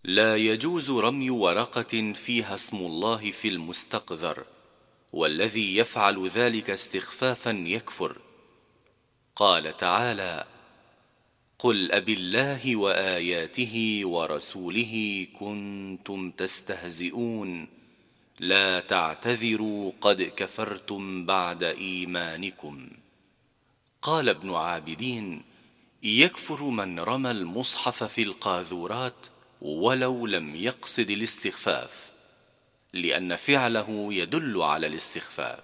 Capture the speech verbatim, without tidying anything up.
لا يجوز رمي ورقة فيها اسم الله في المستقذر، والذي يفعل ذلك استخفافا يكفر. قال تعالى: قل أبالله وآياته ورسوله كنتم تستهزئون لا تعتذروا قد كفرتم بعد إيمانكم. قال ابن عابدين: يكفر من رمى المصحف في القاذورات ولو لم يقصد الاستخفاف، لأن فعله يدل على الاستخفاف.